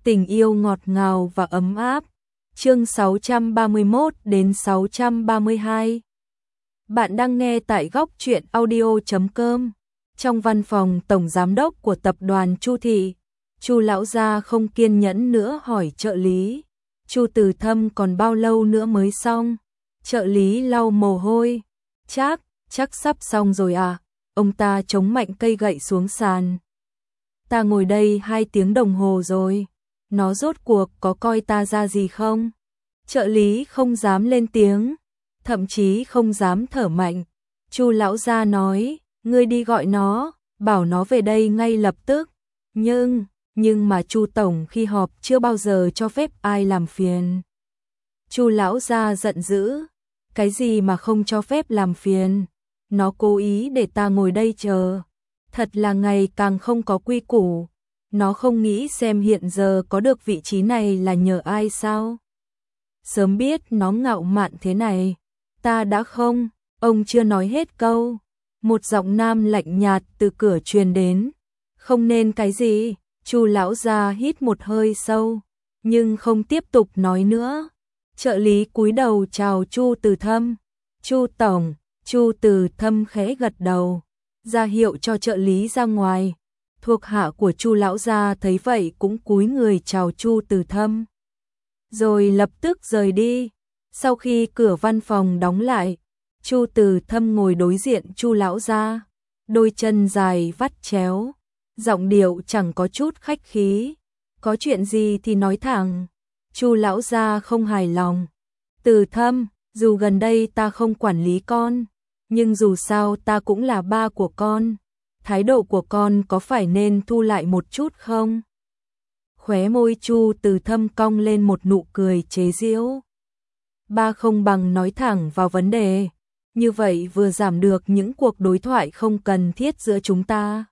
Tình yêu ngọt ngào và ấm áp. Chương 631 đến 632. Bạn đang nghe tại góc truyện audio.com. Trong văn phòng tổng giám đốc của tập đoàn Chu Thị, Chu lão gia không kiên nhẫn nữa hỏi trợ lý: "Chu Từ Thâm còn bao lâu nữa mới xong?" Trợ lý lau mồ hôi: Chắc sắp xong rồi à." Ông ta chống mạnh cây gậy xuống sàn: "Ta ngồi đây 2 tiếng đồng hồ rồi, nó rốt cuộc có coi ta ra gì không?" Trợ lý không dám lên tiếng, thậm chí không dám thở mạnh. Chu lão gia nói: "Ngươi đi gọi nó, bảo nó về đây ngay lập tức." Nhưng mà Chu tổng khi họp chưa bao giờ cho phép ai làm phiền." Chu lão gia giận dữ: "Cái gì mà không cho phép làm phiền? Nó cố ý để ta ngồi đây chờ. Thật là ngày càng không có quy củ. Nó không nghĩ xem hiện giờ có được vị trí này là nhờ ai sao? Sớm biết nó ngạo mạn thế này, ta đã không." Ông chưa nói hết câu, một giọng nam lạnh nhạt từ cửa truyền đến: "Không nên cái gì?" Chu lão gia hít một hơi sâu, nhưng không tiếp tục nói nữa. Trợ lý cúi đầu chào Chu Từ Thâm. "Chu tổng." Chu Từ Thâm khẽ gật đầu, ra hiệu cho trợ lý ra ngoài. Thuộc hạ của Chu lão gia thấy vậy cũng cúi người chào Chu Từ Thâm, rồi lập tức rời đi. Sau khi cửa văn phòng đóng lại, Chu Từ Thâm ngồi đối diện Chu lão gia, đôi chân dài vắt chéo, giọng điệu chẳng có chút khách khí: "Có chuyện gì thì nói thẳng." Chu lão gia không hài lòng: "Từ Thâm, dù gần đây ta không quản lý con, nhưng dù sao ta cũng là ba của con. Thái độ của con có phải nên thu lại một chút không?" Khóe môi Chu Từ Thâm cong lên một nụ cười chế giễu: "Ba không bằng nói thẳng vào vấn đề, như vậy vừa giảm được những cuộc đối thoại không cần thiết giữa chúng ta,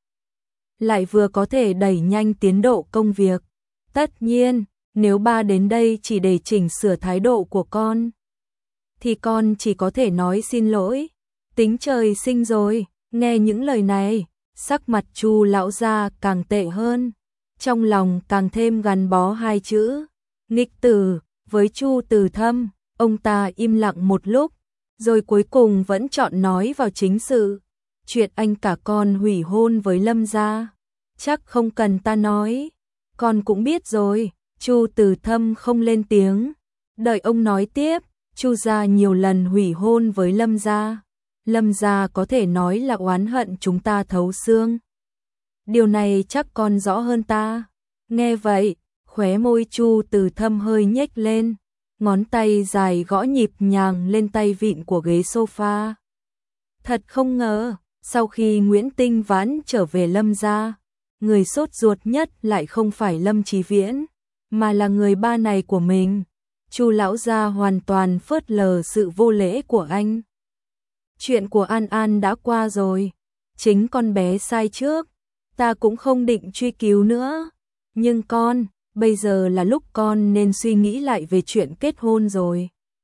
lại vừa có thể đẩy nhanh tiến độ công việc. Tất nhiên, nếu ba đến đây chỉ để chỉnh sửa thái độ của con, thì con chỉ có thể nói xin lỗi. Tính trời sinh rồi." Nghe những lời này, sắc mặt Chu lão gia càng tệ hơn, trong lòng càng thêm gắn bó hai chữ nghịch tử với Chu Từ Thâm. Ông ta im lặng một lúc, rồi cuối cùng vẫn chọn nói vào chính sự: "Chuyện anh cả con hủy hôn với Lâm gia, chắc không cần ta nói, con cũng biết rồi." Chu Từ Thâm không lên tiếng, đợi ông nói tiếp: "Chu gia nhiều lần hủy hôn với Lâm gia. Lâm gia có thể nói là oán hận chúng ta thấu xương. Điều này chắc con rõ hơn ta." Nghe vậy, khóe môi Chu Từ Thâm hơi nhếch lên, ngón tay dài gõ nhịp nhàng lên tay vịn của ghế sofa. Thật không ngờ, sau khi Nguyễn Tinh Vãn trở về Lâm gia, người sốt ruột nhất lại không phải Lâm Chí Viễn, mà là người ba này của mình. Chu lão gia hoàn toàn phớt lờ sự vô lễ của anh. "Chuyện của An An đã qua rồi, chính con bé sai trước, ta cũng không định truy cứu nữa. Nhưng con, bây giờ là lúc con nên suy nghĩ lại về chuyện kết hôn rồi."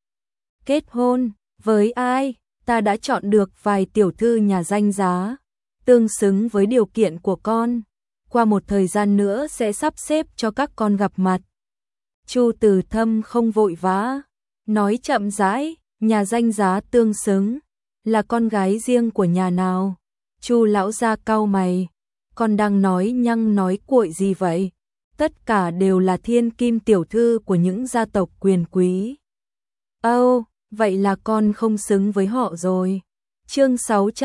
"Kết hôn? Với ai?" "Ta đã chọn được vài tiểu thư nhà danh giá, tương xứng với điều kiện của con. Qua một thời gian nữa sẽ sắp xếp cho các con gặp mặt." Chu Từ Thâm không vội vã, nói chậm rãi: "Nhà danh giá tương xứng là con gái riêng của nhà nào?" Chu lão gia cau mày: "Con đang nói nhăng nói cuội gì vậy? Tất cả đều là thiên kim tiểu thư của những gia tộc quyền quý." "Âu, vậy là con không xứng với họ rồi." Chương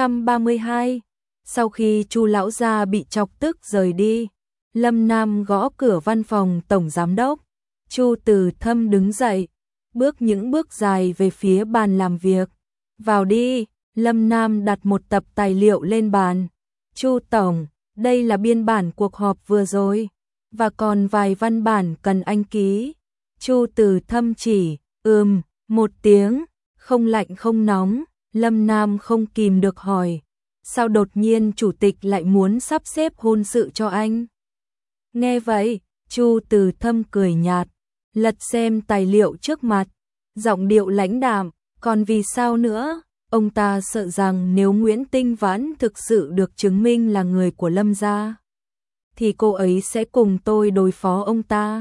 632. Sau khi Chu lão gia bị chọc tức rời đi, Lâm Nam gõ cửa văn phòng tổng giám đốc. Chu Từ Thâm đứng dậy, bước những bước dài về phía bàn làm việc. "Vào đi." Lâm Nam đặt một tập tài liệu lên bàn. "Chu tổng, đây là biên bản cuộc họp vừa rồi, và còn vài văn bản cần anh ký." Chu Từ Thâm chỉ một tiếng, không lạnh không nóng. Lâm Nam không kìm được hỏi: "Sao đột nhiên chủ tịch lại muốn sắp xếp hôn sự cho anh?" Nghe vậy, Chu Từ Thâm cười nhạt, lật xem tài liệu trước mặt, giọng điệu lãnh đạm: "Còn vì sao nữa?" Ông ta sợ rằng nếu Nguyễn Tinh Vãn thực sự được chứng minh là người của Lâm gia, thì cô ấy sẽ cùng tôi đối phó ông ta.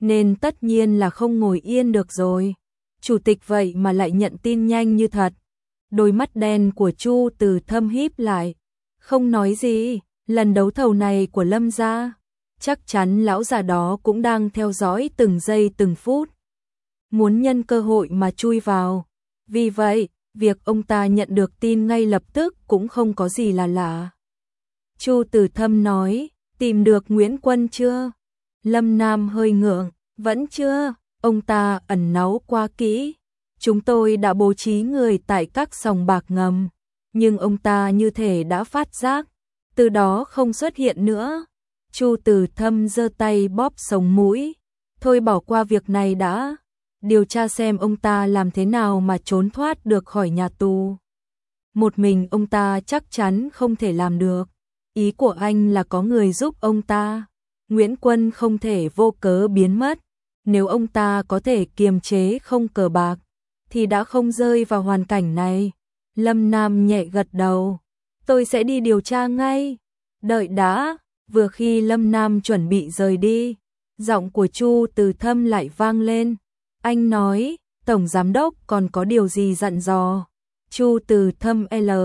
nên tất nhiên là không ngồi yên được rồi. Chủ tịch vậy mà lại nhận tin nhanh như thật. Đôi mắt đen của Chu Từ Thâm híp lại, không nói gì. Lần đấu thầu này của Lâm gia, chắc chắn lão già đó cũng đang theo dõi từng giây từng phút, muốn nhân cơ hội mà chui vào. Vì vậy, việc ông ta nhận được tin ngay lập tức cũng không có gì là lạ. Chu Từ Thâm nói, tìm được Nguyễn Quân chưa? Lâm Nam hơi ngượng, vẫn chưa. Ông ta ẩn náu quá kỹ. Chúng tôi đã bố trí người tại các sòng bạc ngầm, nhưng ông ta như thể đã phát giác, từ đó không xuất hiện nữa. Chu Từ Thâm giơ tay bóp sống mũi, thôi bỏ qua việc này đã, điều tra xem ông ta làm thế nào mà trốn thoát được khỏi nhà tù. Một mình ông ta chắc chắn không thể làm được. Ý của anh là có người giúp ông ta. Nguyễn Quân không thể vô cớ biến mất. Nếu ông ta có thể kiềm chế không cờ bạc, thì đã không rơi vào hoàn cảnh này. Lâm Nam nhẹ gật đầu. Tôi sẽ đi điều tra ngay. Đợi đã. Vừa khi Lâm Nam chuẩn bị rời đi, giọng của Chu Từ Thâm lại vang lên. Anh nói, Tổng Giám Đốc còn có điều gì dặn dò? Chu Từ Thâm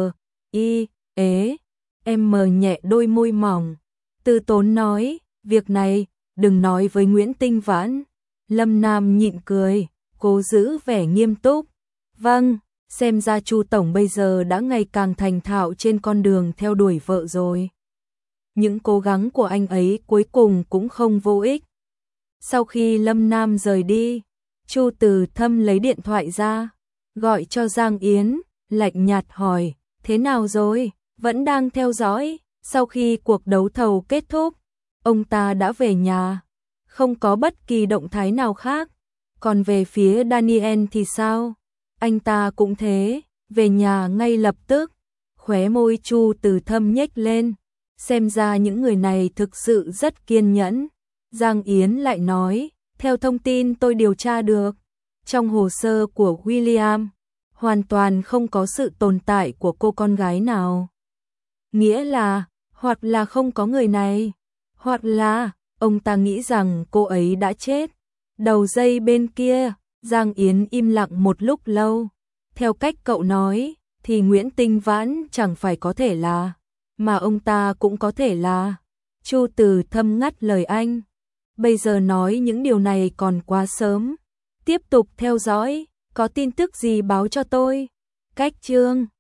nhẹ đôi môi mỏng, từ tốn nói, việc này, đừng nói với Nguyễn Tinh Vãn. Lâm Nam nhịn cười, cố giữ vẻ nghiêm túc. Vâng, xem ra Chu Tổng bây giờ đã ngày càng thành thạo trên con đường theo đuổi vợ rồi. Những cố gắng của anh ấy cuối cùng cũng không vô ích. Sau khi Lâm Nam rời đi, Chu Từ Thâm lấy điện thoại ra, gọi cho Giang Yến, lạnh nhạt hỏi, thế nào rồi, vẫn đang theo dõi. Sau khi cuộc đấu thầu kết thúc, ông ta đã về nhà, không có bất kỳ động thái nào khác. Còn về phía Daniel thì sao? Anh ta cũng thế, về nhà ngay lập tức. Khóe môi Chu Từ Thâm nhếch lên, xem ra những người này thực sự rất kiên nhẫn. Giang Yến lại nói, theo thông tin tôi điều tra được, trong hồ sơ của William, hoàn toàn không có sự tồn tại của cô con gái nào. Nghĩa là, hoặc là không có người này, hoặc là, ông ta nghĩ rằng cô ấy đã chết. Đầu dây bên kia, Giang Yến im lặng một lúc lâu. Theo cách cậu nói, thì Nguyễn Tinh Vãn chẳng phải có thể là, mà ông ta cũng có thể là. Chu Từ Thâm ngắt lời anh. Bây giờ nói những điều này còn quá sớm. Tiếp tục theo dõi, có tin tức gì báo cho tôi. Cách chương